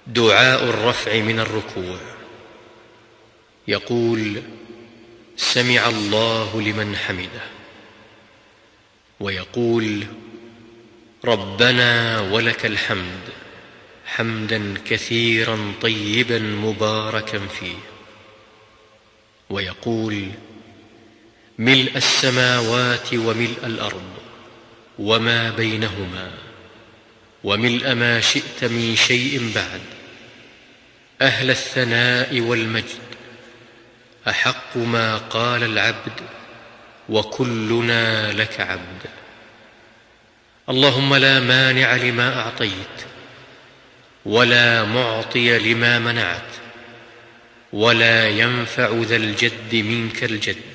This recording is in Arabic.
دعاء الرفع من الركوع. يقول: سمع الله لمن حمده. ويقول: ربنا ولك الحمد حمدا كثيرا طيبا مباركا فيه. ويقول: ملء السماوات وملء الأرض وما بينهما وملء ما شئت من شيء بعد، أهل الثناء والمجد، أحق ما قال العبد وكلنا لك عبد. اللهم لا مانع لما أعطيت ولا معطي لما منعت ولا ينفع ذا الجد منك الجد.